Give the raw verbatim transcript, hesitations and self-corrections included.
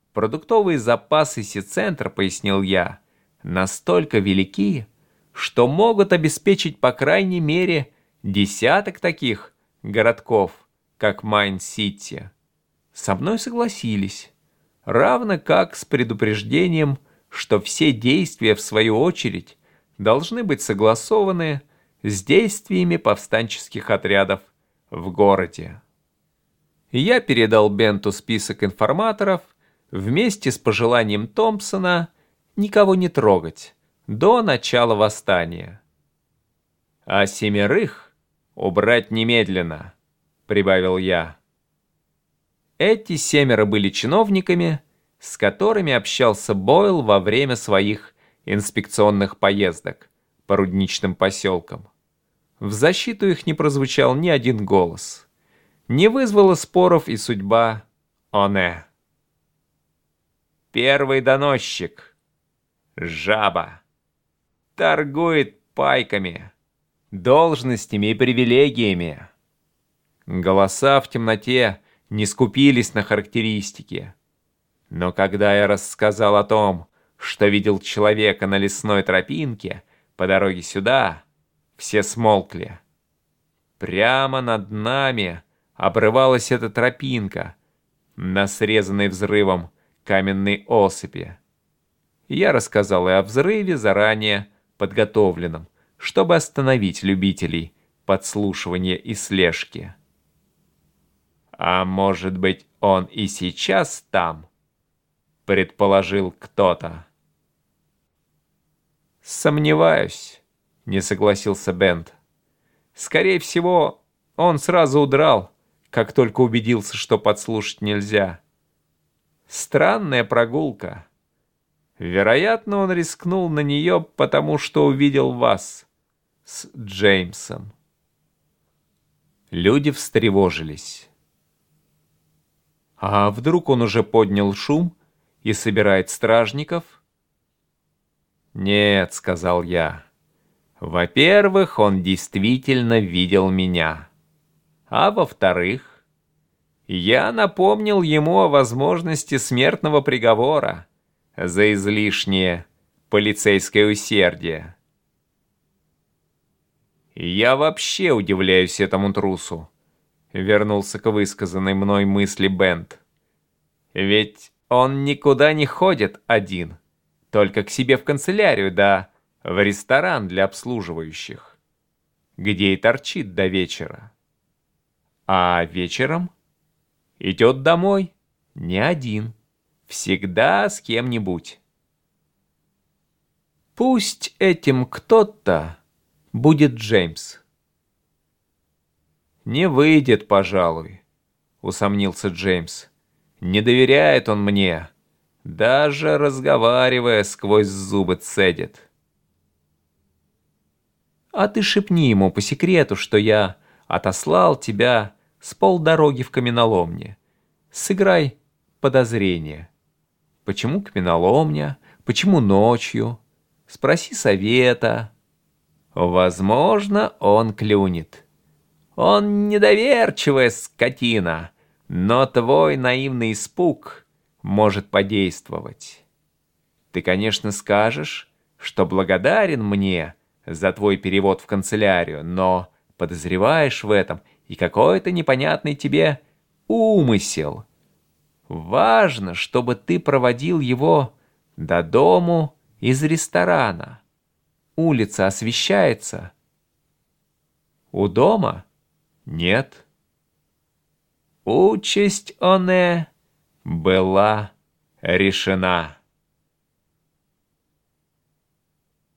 Продуктовые запасы Си-центра, пояснил я, настолько велики, что могут обеспечить по крайней мере десяток таких городков, как Майн-Сити. Со мной согласились, равно как с предупреждением, что все действия, в свою очередь, должны быть согласованы с действиями повстанческих отрядов в городе. Я передал Бенту список информаторов вместе с пожеланием Томпсона никого не трогать до начала восстания. «А семерых убрать немедленно», — прибавил я. Эти семеро были чиновниками, с которыми общался Бойл во время своих инспекционных поездок по рудничным поселкам. В защиту их не прозвучал ни один голос. Не вызвала споров и судьба Оне. Первый доносчик. Жаба. Торгует пайками, должностями и привилегиями. Голоса в темноте не скупились на характеристики. Но когда я рассказал о том, что видел человека на лесной тропинке по дороге сюда, все смолкли. Прямо над нами обрывалась эта тропинка на срезанной взрывом каменной осыпи. Я рассказал и о взрыве, заранее подготовленном, чтобы остановить любителей подслушивания и слежки. «А может быть, он и сейчас там?» — предположил кто-то. «Сомневаюсь», — не согласился Бент. «Скорее всего, он сразу удрал, как только убедился, что подслушать нельзя. Странная прогулка. Вероятно, он рискнул на нее, потому что увидел вас с Джеймсом». Люди встревожились. «А вдруг он уже поднял шум и собирает стражников?» «Нет», — сказал я. «Во-первых, он действительно видел меня. А во-вторых, я напомнил ему о возможности смертного приговора за излишнее полицейское усердие. Я вообще удивляюсь этому трусу», — вернулся к высказанной мной мысли Бент. «Ведь он никуда не ходит один, только к себе в канцелярию, да в ресторан для обслуживающих, где и торчит до вечера. А вечером идет домой не один, всегда с кем-нибудь. Пусть этим кто-то будет Джеймс». «Не выйдет, пожалуй», — усомнился Джеймс. «Не доверяет он мне, даже разговаривая сквозь зубы цедит». «А ты шепни ему по секрету, что я отослал тебя с полдороги в каменоломне. Сыграй подозрение. Почему каменоломня? Почему ночью? Спроси совета. Возможно, он клюнет. Он недоверчивая скотина, но твой наивный испуг может подействовать. Ты, конечно, скажешь, что благодарен мне за твой перевод в канцелярию, но подозреваешь в этом и какой-то непонятный тебе умысел. Важно, чтобы ты проводил его до дому из ресторана. Улица освещается. У дома? Нет. Участь Оне была решена.